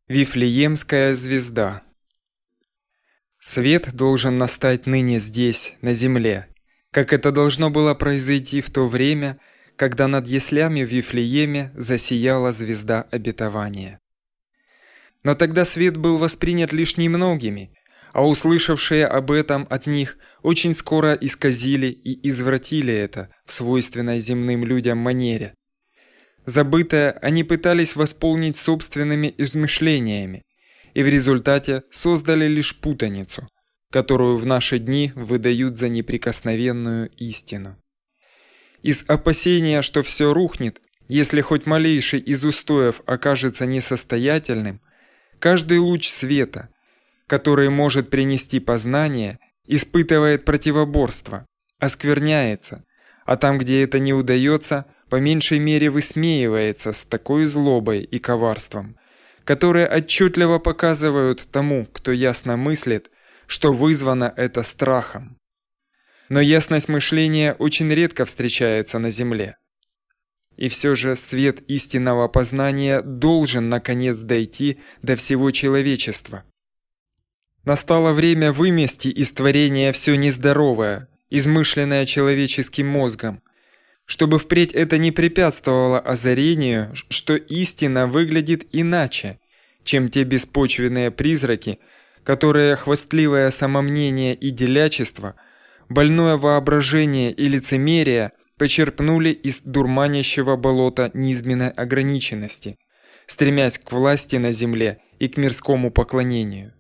Вифлеемская звезда. Свет должен настать ныне здесь, на земле, как это должно было произойти в то время, когда над яслями в Вифлееме засияла звезда обетования. Но тогда свет был воспринят лишь немногими, а услышавшие об этом от них очень скоро исказили и извратили это в свойственной земным людям манере. Забытое они пытались восполнить собственными измышлениями, и в результате создали лишь путаницу, которую в наши дни выдают за неприкосновенную истину. Из опасения, что все рухнет, если хоть малейший из устоев окажется несостоятельным, каждый луч света, который может принести познание, испытывает противоборство, оскверняется, а там, где это не удается, по меньшей мере высмеивается с такой злобой и коварством, которые отчетливо показывают тому, кто ясно мыслит, что вызвано это страхом. Но ясность мышления очень редко встречается на земле. И все же свет истинного познания должен наконец дойти до всего человечества. Настало время вымести из творения все нездоровое, измышленное человеческим мозгом, чтобы впредь это не препятствовало озарению, что истина выглядит иначе, чем те беспочвенные призраки, которые хвастливое самомнение и делячество, больное воображение и лицемерие почерпнули из дурманящего болота низменной ограниченности, стремясь к власти на земле и к мирскому поклонению.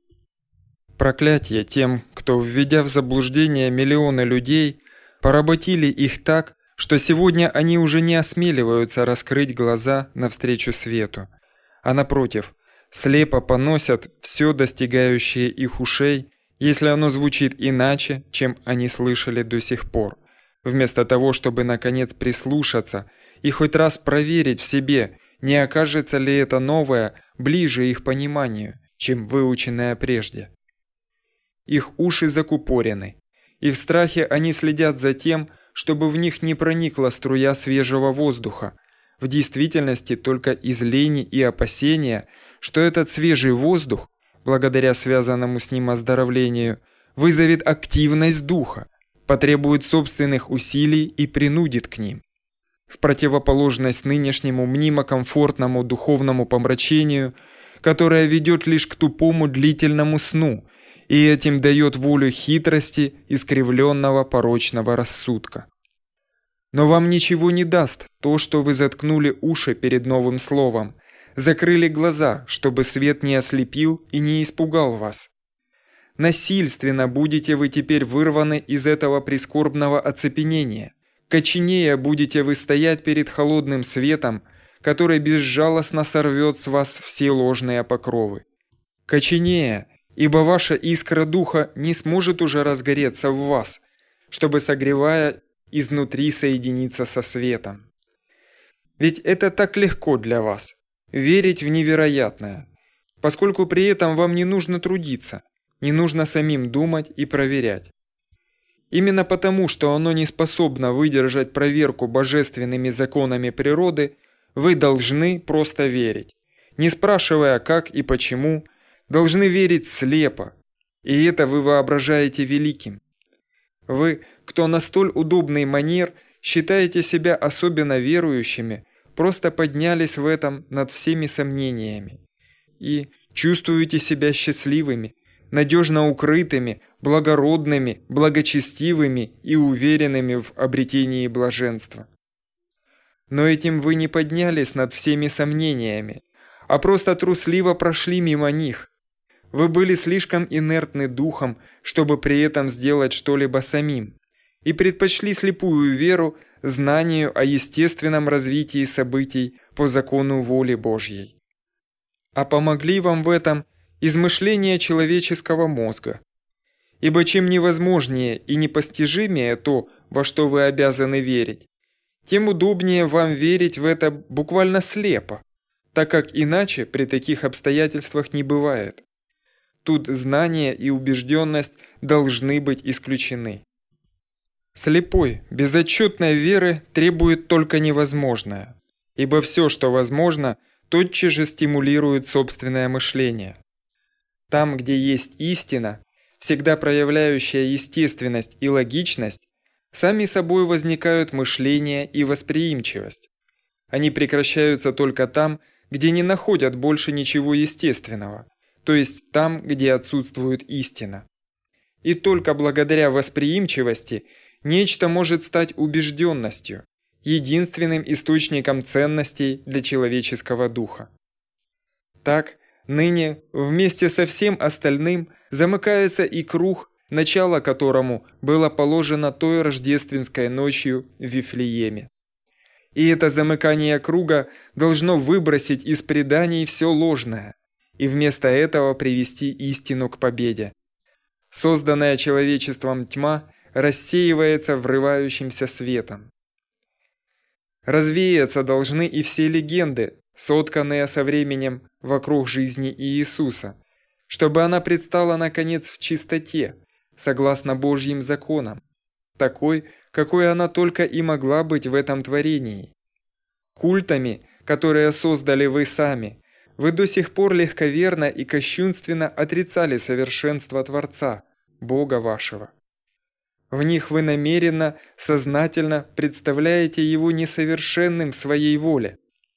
Проклятие тем, кто, введя в заблуждение миллионы людей, поработили их так, что сегодня они уже не осмеливаются раскрыть глаза навстречу свету, а напротив, слепо поносят все достигающее их ушей, если оно звучит иначе, чем они слышали до сих пор, вместо того, чтобы наконец прислушаться и хоть раз проверить в себе, не окажется ли это новое ближе их пониманию, чем выученное прежде. Их уши закупорены, и в страхе они следят за тем, чтобы в них не проникла струя свежего воздуха, в действительности только из лени и опасения, что этот свежий воздух, благодаря связанному с ним оздоровлению, вызовет активность духа, потребует собственных усилий и принудит к ним. В противоположность нынешнему мнимо-комфортному духовному помрачению, которое ведет лишь к тупому длительному сну, и этим дает волю хитрости искривленного порочного рассудка. Но вам ничего не даст то, что вы заткнули уши перед новым словом, закрыли глаза, чтобы свет не ослепил и не испугал вас. Насильственно будете вы теперь вырваны из этого прискорбного оцепенения, коченея будете вы стоять перед холодным светом, который безжалостно сорвет с вас все ложные покровы. Коченея, ибо ваша искра духа не сможет уже разгореться в вас, чтобы, согревая, изнутри соединиться со светом. Ведь это так легко для вас – верить в невероятное, поскольку при этом вам не нужно трудиться, не нужно самим думать и проверять. Именно потому, что оно не способно выдержать проверку божественными законами природы, вы должны просто верить, не спрашивая как и почему, должны верить слепо, и это вы воображаете великим. Вы, кто на столь удобный манер считаете себя особенно верующими, просто поднялись в этом над всеми сомнениями и чувствуете себя счастливыми, надежно укрытыми, благородными, благочестивыми и уверенными в обретении блаженства. Но этим вы не поднялись над всеми сомнениями, а просто трусливо прошли мимо них. Вы были слишком инертны духом, чтобы при этом сделать что-либо самим, и предпочли слепую веру знанию о естественном развитии событий по закону воли Божьей. А помогли вам в этом измышления человеческого мозга. Ибо чем невозможнее и непостижимее то, во что вы обязаны верить, тем удобнее вам верить в это буквально слепо, так как иначе при таких обстоятельствах не бывает. Тут знание и убежденность должны быть исключены. Слепой, безотчетной веры требует только невозможное, ибо все, что возможно, тотчас же стимулируют собственное мышление. Там, где есть истина, всегда проявляющая естественность и логичность, сами собой возникают мышление и восприимчивость. Они прекращаются только там, где не находят больше ничего естественного, то есть там, где отсутствует истина. И только благодаря восприимчивости нечто может стать убежденностью, единственным источником ценностей для человеческого духа. Так, ныне вместе со всем остальным замыкается и круг, начало которому было положено той рождественской ночью в Вифлееме. И это замыкание круга должно выбросить из преданий все ложное и вместо этого привести истину к победе. Созданная человечеством тьма рассеивается врывающимся светом. Развеяться должны и все легенды, сотканные со временем вокруг жизни Иисуса, чтобы она предстала наконец в чистоте, согласно Божьим законам, такой, какой она только и могла быть в этом творении. Культами, которые создали вы сами, вы до сих пор легковерно и кощунственно отрицали совершенство Творца, Бога вашего. В них вы намеренно, сознательно представляете Его несовершенным в своей воле.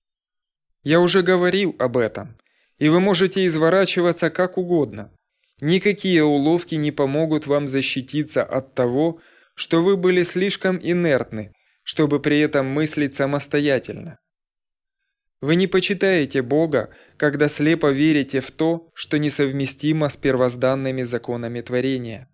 Я уже говорил об этом, и вы можете изворачиваться как угодно. Никакие уловки не помогут вам защититься от того, что вы были слишком инертны, чтобы при этом мыслить самостоятельно. Вы не почитаете Бога, когда слепо верите в то, что несовместимо с первозданными законами творения.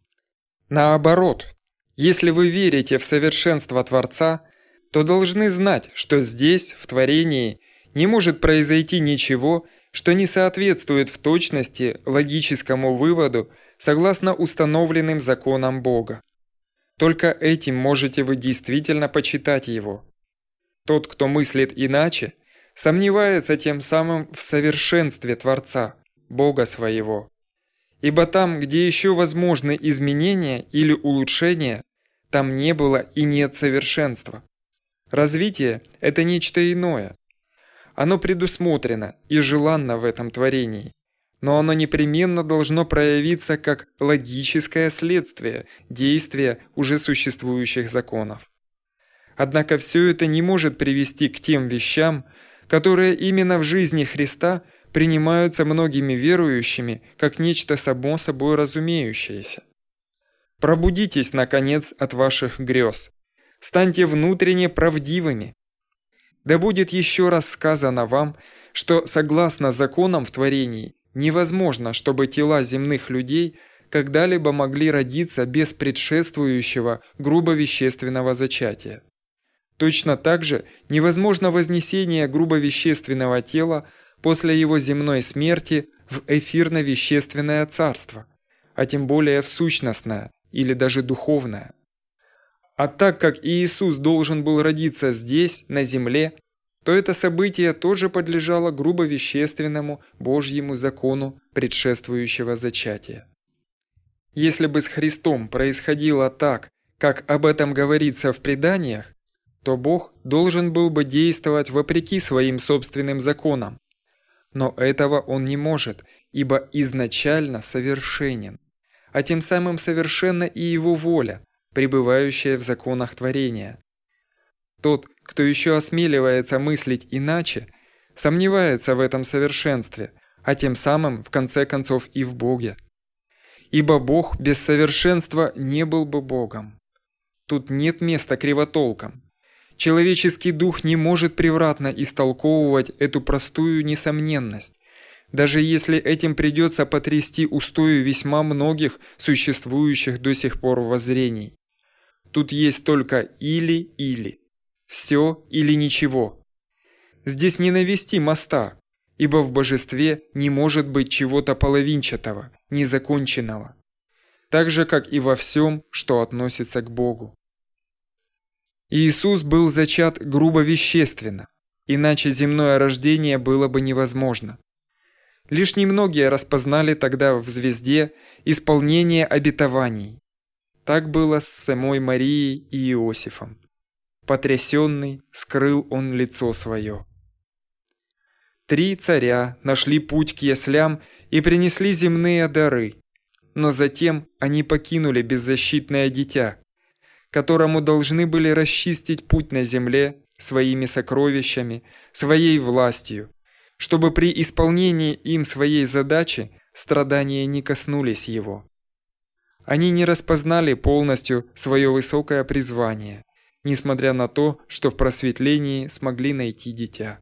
Наоборот, если вы верите в совершенство Творца, то должны знать, что здесь, в творении, не может произойти ничего, что не соответствует в точности логическому выводу согласно установленным законам Бога. Только этим можете вы действительно почитать Его. Тот, кто мыслит иначе, сомневается тем самым в совершенстве Творца, Бога своего. Ибо там, где еще возможны изменения или улучшения, там не было и нет совершенства. Развитие – это нечто иное. Оно предусмотрено и желанно в этом творении, но оно непременно должно проявиться как логическое следствие действия уже существующих законов. Однако все это не может привести к тем вещам, которые именно в жизни Христа принимаются многими верующими как нечто само собой разумеющееся. Пробудитесь, наконец, от ваших грез. Станьте внутренне правдивыми. Да будет еще раз сказано вам, что согласно законам в творении невозможно, чтобы тела земных людей когда-либо могли родиться без предшествующего грубовещественного зачатия. Точно так же невозможно вознесение грубовещественного тела после его земной смерти в эфирно-вещественное царство, а тем более в сущностное или даже духовное. А так как Иисус должен был родиться здесь, на земле, то это событие тоже подлежало грубовещественному Божьему закону предшествующего зачатия. Если бы с Христом происходило так, как об этом говорится в преданиях, то Бог должен был бы действовать вопреки своим собственным законам. Но этого Он не может, ибо изначально совершенен, а тем самым совершенна и Его воля, пребывающая в законах творения. Тот, кто еще осмеливается мыслить иначе, сомневается в этом совершенстве, а тем самым, в конце концов, и в Боге. Ибо Бог без совершенства не был бы Богом. Тут нет места кривотолкам. Человеческий дух не может превратно истолковывать эту простую несомненность, даже если этим придется потрясти устои весьма многих существующих до сих пор воззрений. Тут есть только или-или, все или ничего. Здесь не навести моста, ибо в божестве не может быть чего-то половинчатого, незаконченного, так же, как и во всем, что относится к Богу. Иисус был зачат грубо-вещественно, иначе земное рождение было бы невозможно. Лишь немногие распознали тогда в звезде исполнение обетований. Так было с самой Марией и Иосифом. Потрясенный, скрыл он лицо свое. 3 царя нашли путь к яслям и принесли земные дары, но затем они покинули беззащитное дитя, которому должны были расчистить путь на земле своими сокровищами, своей властью, чтобы при исполнении им своей задачи страдания не коснулись его. Они не распознали полностью свое высокое призвание, несмотря на то, что в просветлении смогли найти дитя.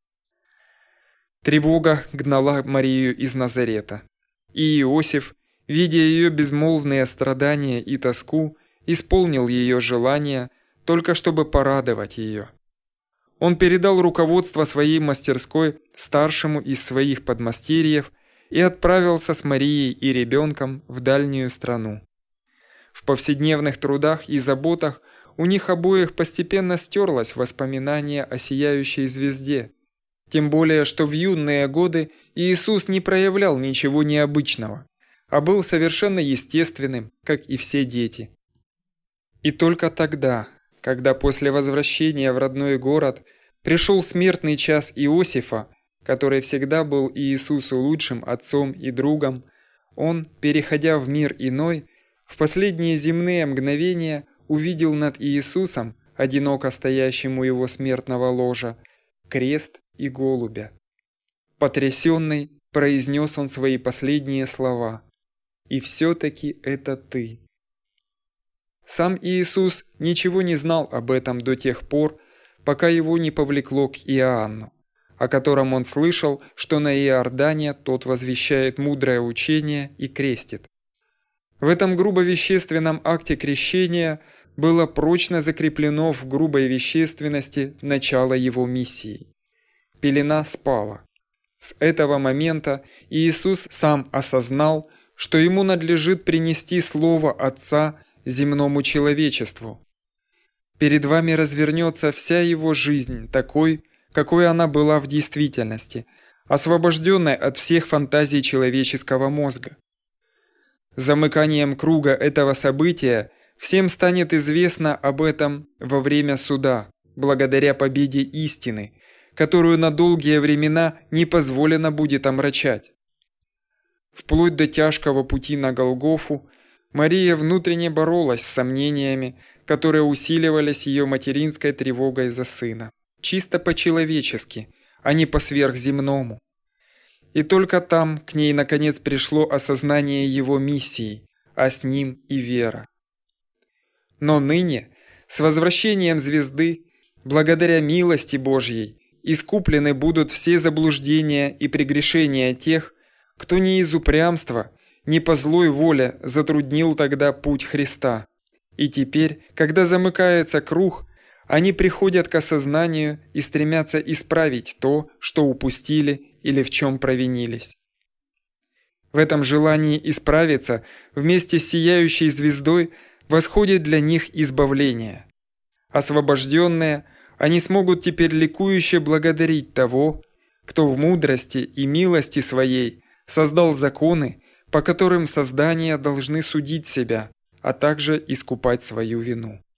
Тревога гнала Марию из Назарета, и Иосиф, видя ее безмолвные страдания и тоску, исполнил ее желание, только чтобы порадовать ее. Он передал руководство своей мастерской старшему из своих подмастерьев и отправился с Марией и ребенком в дальнюю страну. В повседневных трудах и заботах у них обоих постепенно стерлось воспоминание о сияющей звезде, тем более, что в юные годы Иисус не проявлял ничего необычного, а был совершенно естественным, как и все дети. И только тогда, когда после возвращения в родной город пришел смертный час Иосифа, который всегда был Иисусу лучшим отцом и другом, он, переходя в мир иной, в последние земные мгновения увидел над Иисусом, одиноко стоящим у его смертного ложа, крест и голубя. Потрясенный, произнес он свои последние слова: «И все-таки это ты». Сам Иисус ничего не знал об этом до тех пор, пока его не повлекло к Иоанну, о котором он слышал, что на Иордане тот возвещает мудрое учение и крестит. В этом грубо-вещественном акте крещения было прочно закреплено в грубой вещественности начало его миссии. Пелена спала. С этого момента Иисус сам осознал, что ему надлежит принести слово Отца земному человечеству. Перед вами развернется вся его жизнь такой, какой она была в действительности, освобожденной от всех фантазий человеческого мозга. Замыканием круга этого события всем станет известно об этом во время суда, благодаря победе истины, которую на долгие времена не позволено будет омрачать. Вплоть до тяжкого пути на Голгофу Мария внутренне боролась с сомнениями, которые усиливались ее материнской тревогой за сына, чисто по-человечески, а не по-сверхземному. И только там к ней наконец пришло осознание его миссии, а с ним и вера. Но ныне, с возвращением звезды, благодаря милости Божьей, искуплены будут все заблуждения и прегрешения тех, кто не из упрямства, не по злой воле затруднил тогда путь Христа. И теперь, когда замыкается круг, они приходят к осознанию и стремятся исправить то, что упустили или в чем провинились. В этом желании исправиться вместе с сияющей звездой восходит для них избавление. Освобожденные, они смогут теперь ликующе благодарить того, кто в мудрости и милости своей создал законы, по которым создания должны судить себя, а также искупать свою вину.